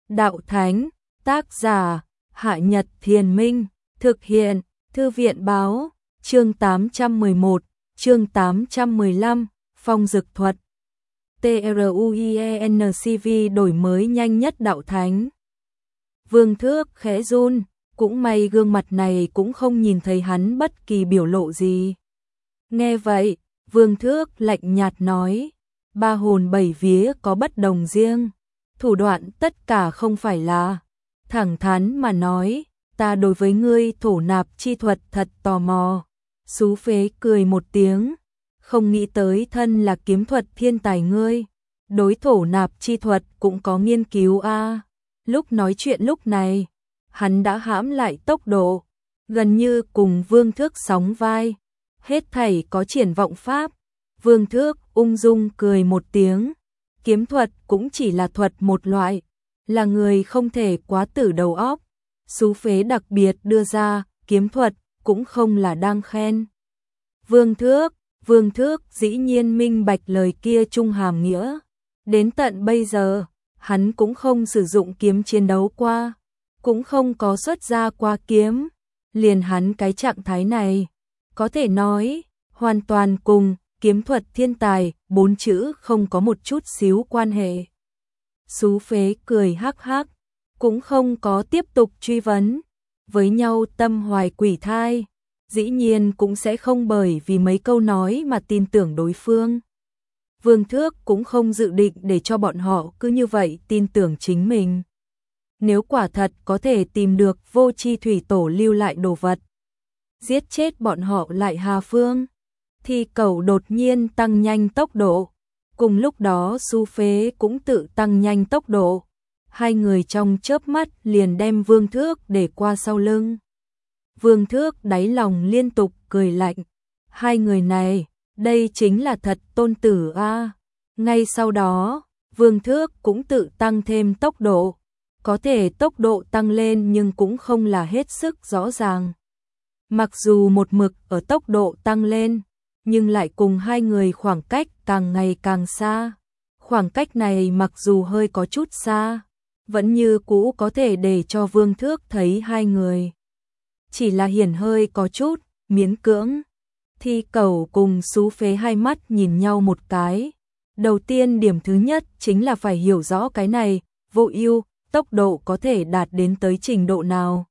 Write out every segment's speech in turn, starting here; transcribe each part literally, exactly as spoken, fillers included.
đạo thánh, tác giả, Hạ Nhật Thiền Minh, thực hiện, Thư viện báo, chương tám trăm mười một, chương tám trăm mười lăm, phong dực thuật. TRUIENCV đổi mới nhanh nhất đạo thánh. Vương Thước khẽ run, cũng may gương mặt này cũng không nhìn thấy hắn bất kỳ biểu lộ gì. Nghe vậy, Vương Thước lạnh nhạt nói, ba hồn bảy vía có bất đồng riêng, thủ đoạn tất cả không phải là, thẳng thắn mà nói, ta đối với ngươi thổ nạp chi thuật thật tò mò. Xú phế cười một tiếng, không nghĩ tới thân là kiếm thuật thiên tài ngươi, đối thổ nạp chi thuật cũng có nghiên cứu a. À. Lúc nói chuyện lúc này, hắn đã hãm lại tốc độ, gần như cùng Vương Thước sóng vai, hết thảy có triển vọng pháp. Vương Thước ung dung cười một tiếng, kiếm thuật cũng chỉ là thuật một loại, là người không thể quá tử đầu óc. Xú phế đặc biệt đưa ra, kiếm thuật cũng không là đang khen Vương Thước. Vương Thước dĩ nhiên minh bạch lời kia trung hàm nghĩa. Đến tận bây giờ, hắn cũng không sử dụng kiếm chiến đấu qua, cũng không có xuất ra qua kiếm. Liền hắn cái trạng thái này, có thể nói, hoàn toàn cùng kiếm thuật thiên tài, bốn chữ không có một chút xíu quan hệ. Xú phế cười hắc hắc, cũng không có tiếp tục truy vấn. Với nhau tâm hoài quỷ thai, dĩ nhiên cũng sẽ không bởi vì mấy câu nói mà tin tưởng đối phương. Vương Thước cũng không dự định để cho bọn họ cứ như vậy tin tưởng chính mình. Nếu quả thật có thể tìm được Vô Chi Thủy Tổ lưu lại đồ vật, giết chết bọn họ lại hà phương, thì Cẩu đột nhiên tăng nhanh tốc độ. Cùng lúc đó Xú phế cũng tự tăng nhanh tốc độ. Hai người trong chớp mắt liền đem Vương Thước để qua sau lưng. Vương Thước đáy lòng liên tục cười lạnh. Hai người này, đây chính là thật tôn tử a. À. Ngay sau đó, Vương Thước cũng tự tăng thêm tốc độ. Có thể tốc độ tăng lên nhưng cũng không là hết sức rõ ràng. Mặc dù một mực ở tốc độ tăng lên, nhưng lại cùng hai người khoảng cách càng ngày càng xa. Khoảng cách này mặc dù hơi có chút xa, vẫn như cũ có thể để cho Vương Thước thấy hai người. Chỉ là hiển hơi có chút, miễn cưỡng. Thì Cẩu cùng Xú phế hai mắt nhìn nhau một cái. Đầu tiên điểm thứ nhất chính là phải hiểu rõ cái này, Vô Ưu, tốc độ có thể đạt đến tới trình độ nào.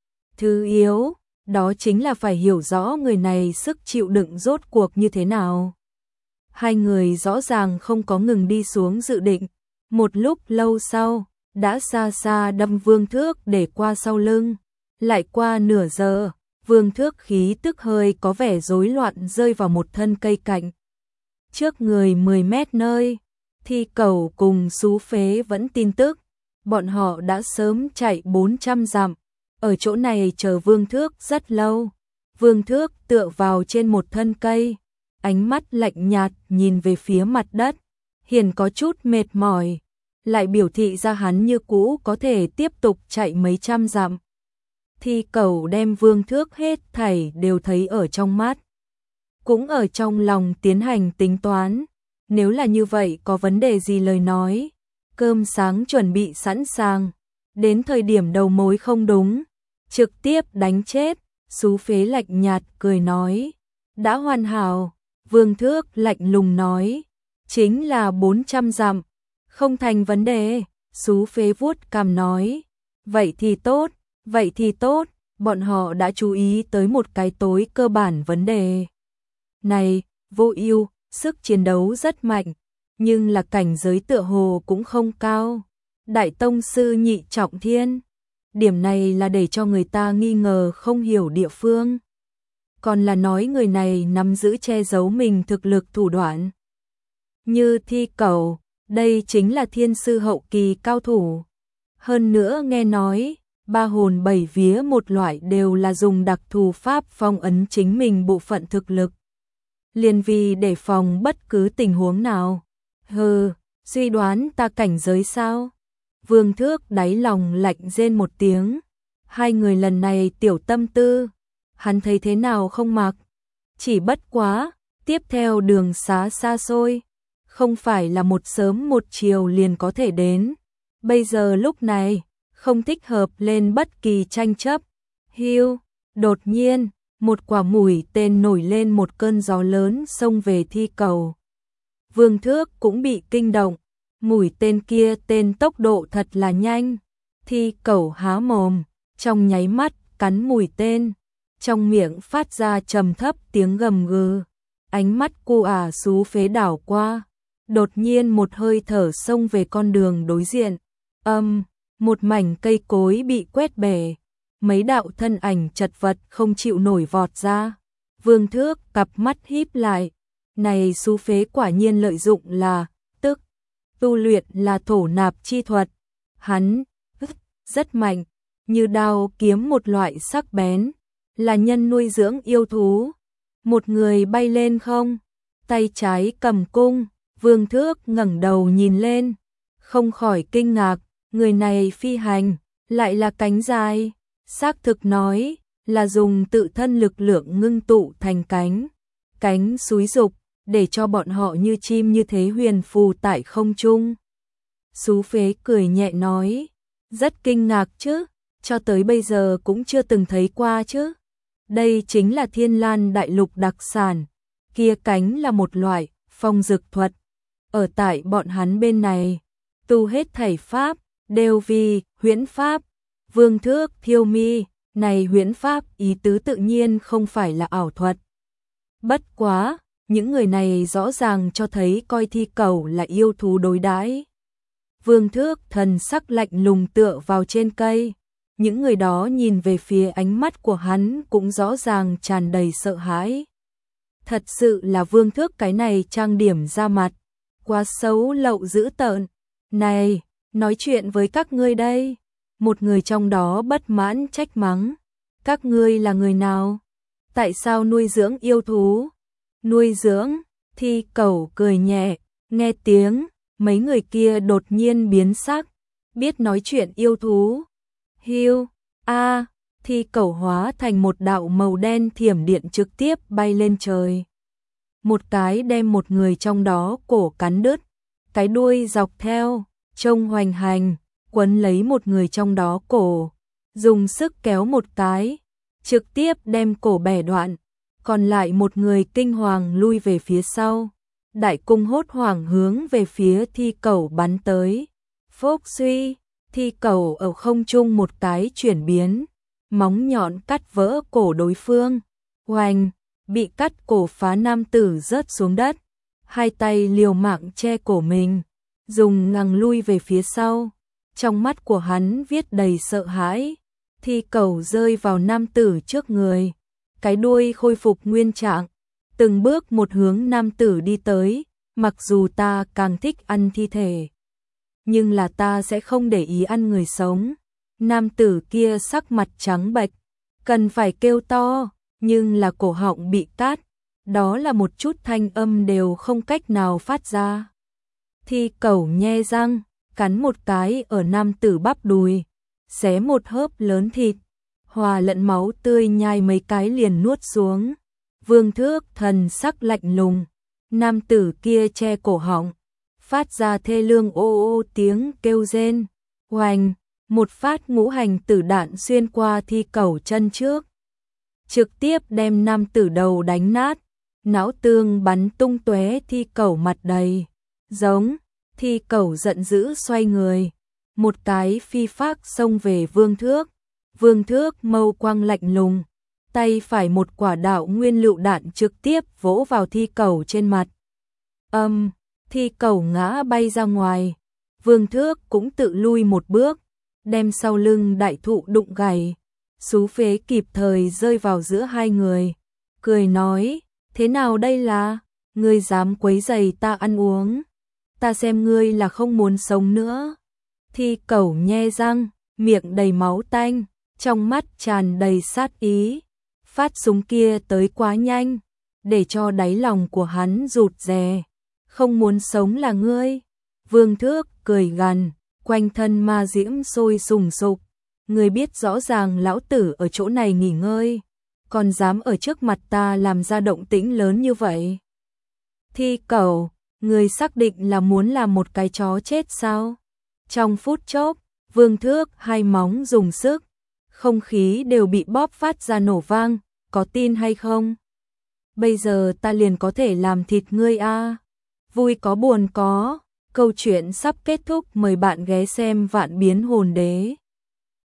Thứ yếu, đó chính là phải hiểu rõ người này sức chịu đựng rốt cuộc như thế nào. Hai người rõ ràng không có ngừng đi xuống dự định. Một lúc lâu sau, đã xa xa đâm Vương Thước để qua sau lưng. Lại qua nửa giờ, Vương Thước khí tức hơi có vẻ rối loạn rơi vào một thân cây cạnh. Trước người mười mét nơi, thì Cẩu cùng Xú phế vẫn tin tức. Bọn họ đã sớm chạy bốn trăm dặm, ở chỗ này chờ Vương Thước rất lâu. Vương Thước tựa vào trên một thân cây, ánh mắt lạnh nhạt nhìn về phía mặt đất, hiển có chút mệt mỏi, lại biểu thị ra hắn như cũ có thể tiếp tục chạy mấy trăm dặm. Thì Cẩu đem Vương Thước hết thảy đều thấy ở trong mắt, cũng ở trong lòng tiến hành tính toán. Nếu là như vậy có vấn đề gì lời nói, cơm sáng chuẩn bị sẵn sàng, đến thời điểm đầu mối không đúng, trực tiếp đánh chết. Xú phế lạnh nhạt cười nói, đã hoàn hảo. Vương Thước lạnh lùng nói, chính là bốn trăm dặm, không thành vấn đề. Xú phế vuốt cằm nói, vậy thì tốt, vậy thì tốt. Bọn họ đã chú ý tới một cái tối cơ bản vấn đề này. Vô Ưu sức chiến đấu rất mạnh, nhưng là cảnh giới tựa hồ cũng không cao. Đại tông sư nhị trọng thiên, điểm này là để cho người ta nghi ngờ không hiểu địa phương. Còn là nói người này nắm giữ che giấu mình thực lực thủ đoạn. Như Thi Cẩu, đây chính là thiên sư hậu kỳ cao thủ. Hơn nữa nghe nói, ba hồn bảy vía một loại đều là dùng đặc thù pháp phong ấn chính mình bộ phận thực lực. Liền vì để phòng bất cứ tình huống nào. Hừ, suy đoán ta cảnh giới sao? Vương Thước đáy lòng lạnh rên một tiếng. Hai người lần này tiểu tâm tư, hắn thấy thế nào không mặc. Chỉ bất quá, tiếp theo đường xá xa xôi, không phải là một sớm một chiều liền có thể đến. Bây giờ lúc này, không thích hợp lên bất kỳ tranh chấp. Hiu, đột nhiên, một quả mũi tên nổi lên một cơn gió lớn xông về thi cầu. Vương Thước cũng bị kinh động, mũi tên kia tên tốc độ thật là nhanh. Thi cầu há mồm, trong nháy mắt cắn mũi tên, trong miệng phát ra trầm thấp tiếng gầm gừ. Ánh mắt cu ả xú phế đảo qua, đột nhiên một hơi thở xông về con đường đối diện. Âm, một mảnh cây cối bị quét bể, mấy đạo thân ảnh chật vật không chịu nổi vọt ra. Vương Thước cặp mắt híp lại, này xú phế quả nhiên lợi dụng là, tức, tu luyện là thổ nạp chi thuật. Hắn, rất mạnh, như đao kiếm một loại sắc bén, là nhân nuôi dưỡng yêu thú. Một người bay lên không, tay trái cầm cung, Vương Thước ngẩng đầu nhìn lên, không khỏi kinh ngạc, người này phi hành, lại là cánh dài, xác thực nói, là dùng tự thân lực lượng ngưng tụ thành cánh, cánh xúi dục, để cho bọn họ như chim như thế huyền phù tại không trung. Xú phế cười nhẹ nói, rất kinh ngạc chứ, cho tới bây giờ cũng chưa từng thấy qua chứ. Đây chính là Thiên Lan đại lục đặc sản, kia cánh là một loại phong dực thuật. Ở tại bọn hắn bên này, tu hết thảy pháp, đều vì huyễn pháp. Vương Thước thiêu mi, này huyễn pháp ý tứ tự nhiên không phải là ảo thuật. Bất quá, những người này rõ ràng cho thấy coi thi cầu là yêu thú đối đãi. Vương Thước thần sắc lạnh lùng tựa vào trên cây. Những người đó nhìn về phía ánh mắt của hắn cũng rõ ràng tràn đầy sợ hãi. Thật sự là Vương Thước cái này trang điểm ra mặt, quá xấu lậu dữ tợn. Này, nói chuyện với các ngươi đây. Một người trong đó bất mãn trách mắng. Các ngươi là người nào? Tại sao nuôi dưỡng yêu thú? Nuôi dưỡng, thi cầu cười nhẹ, nghe tiếng, mấy người kia đột nhiên biến sắc, biết nói chuyện yêu thú. Hiu, a, thi cầu hóa thành một đạo màu đen thiểm điện trực tiếp bay lên trời. Một cái đem một người trong đó cổ cắn đứt, cái đuôi dọc theo, trông hoành hành, quấn lấy một người trong đó cổ, dùng sức kéo một cái, trực tiếp đem cổ bẻ đoạn, còn lại một người kinh hoàng lui về phía sau. Đại cung hốt hoảng hướng về phía thi cầu bắn tới. Phốc suy, thi cầu ở không trung một cái chuyển biến, móng nhọn cắt vỡ cổ đối phương. Oanh, bị cắt cổ phá nam tử rớt xuống đất, hai tay liều mạng che cổ mình, dùng ngằng lui về phía sau. Trong mắt của hắn viết đầy sợ hãi. Thi cầu rơi vào nam tử trước người, cái đuôi khôi phục nguyên trạng, từng bước một hướng nam tử đi tới. Mặc dù ta càng thích ăn thi thể, nhưng là ta sẽ không để ý ăn người sống. Nam tử kia sắc mặt trắng bệch, cần phải kêu to, nhưng là cổ họng bị cắt, đó là một chút thanh âm đều không cách nào phát ra. Thi cầu nhe răng, cắn một cái ở nam tử bắp đùi, xé một hớp lớn thịt, hòa lẫn máu tươi nhai mấy cái liền nuốt xuống. Vương Thước thần sắc lạnh lùng, nam tử kia che cổ họng, phát ra thê lương ô ô tiếng kêu rên. Oanh, một phát ngũ hành tử đạn xuyên qua thi cầu chân trước, trực tiếp đem nam tử đầu đánh nát, não tương bắn tung tóe, thi cầu mặt đầy giống. Thi cầu giận dữ xoay người, một cái phi phác xông về Vương Thước. Vương Thước mâu quang lạnh lùng, tay phải một quả đạo nguyên lựu đạn trực tiếp vỗ vào thi cầu trên mặt. Âm, um, thi cầu ngã bay ra ngoài. Vương Thước cũng tự lui một bước, đem sau lưng đại thụ đụng gãy. Xú phế kịp thời rơi vào giữa hai người, cười nói, thế nào đây là, ngươi dám quấy rầy ta ăn uống, ta xem ngươi là không muốn sống nữa. Thi cầu nhe răng, miệng đầy máu tanh, trong mắt tràn đầy sát ý. Phát súng kia tới quá nhanh, để cho đáy lòng của hắn rụt rè. Không muốn sống là ngươi. Vương Thước cười gằn, quanh thân ma diễm sôi sùng sục. Ngươi biết rõ ràng lão tử ở chỗ này nghỉ ngơi, còn dám ở trước mặt ta làm ra động tĩnh lớn như vậy. Thi cầu, ngươi xác định là muốn làm một cái chó chết sao? Trong phút chốc, Vương Thước hai móng dùng sức, không khí đều bị bóp phát ra nổ vang, có tin hay không? Bây giờ ta liền có thể làm thịt ngươi a. Vui có buồn có, câu chuyện sắp kết thúc, mời bạn ghé xem Vạn Biến Hồn Đế.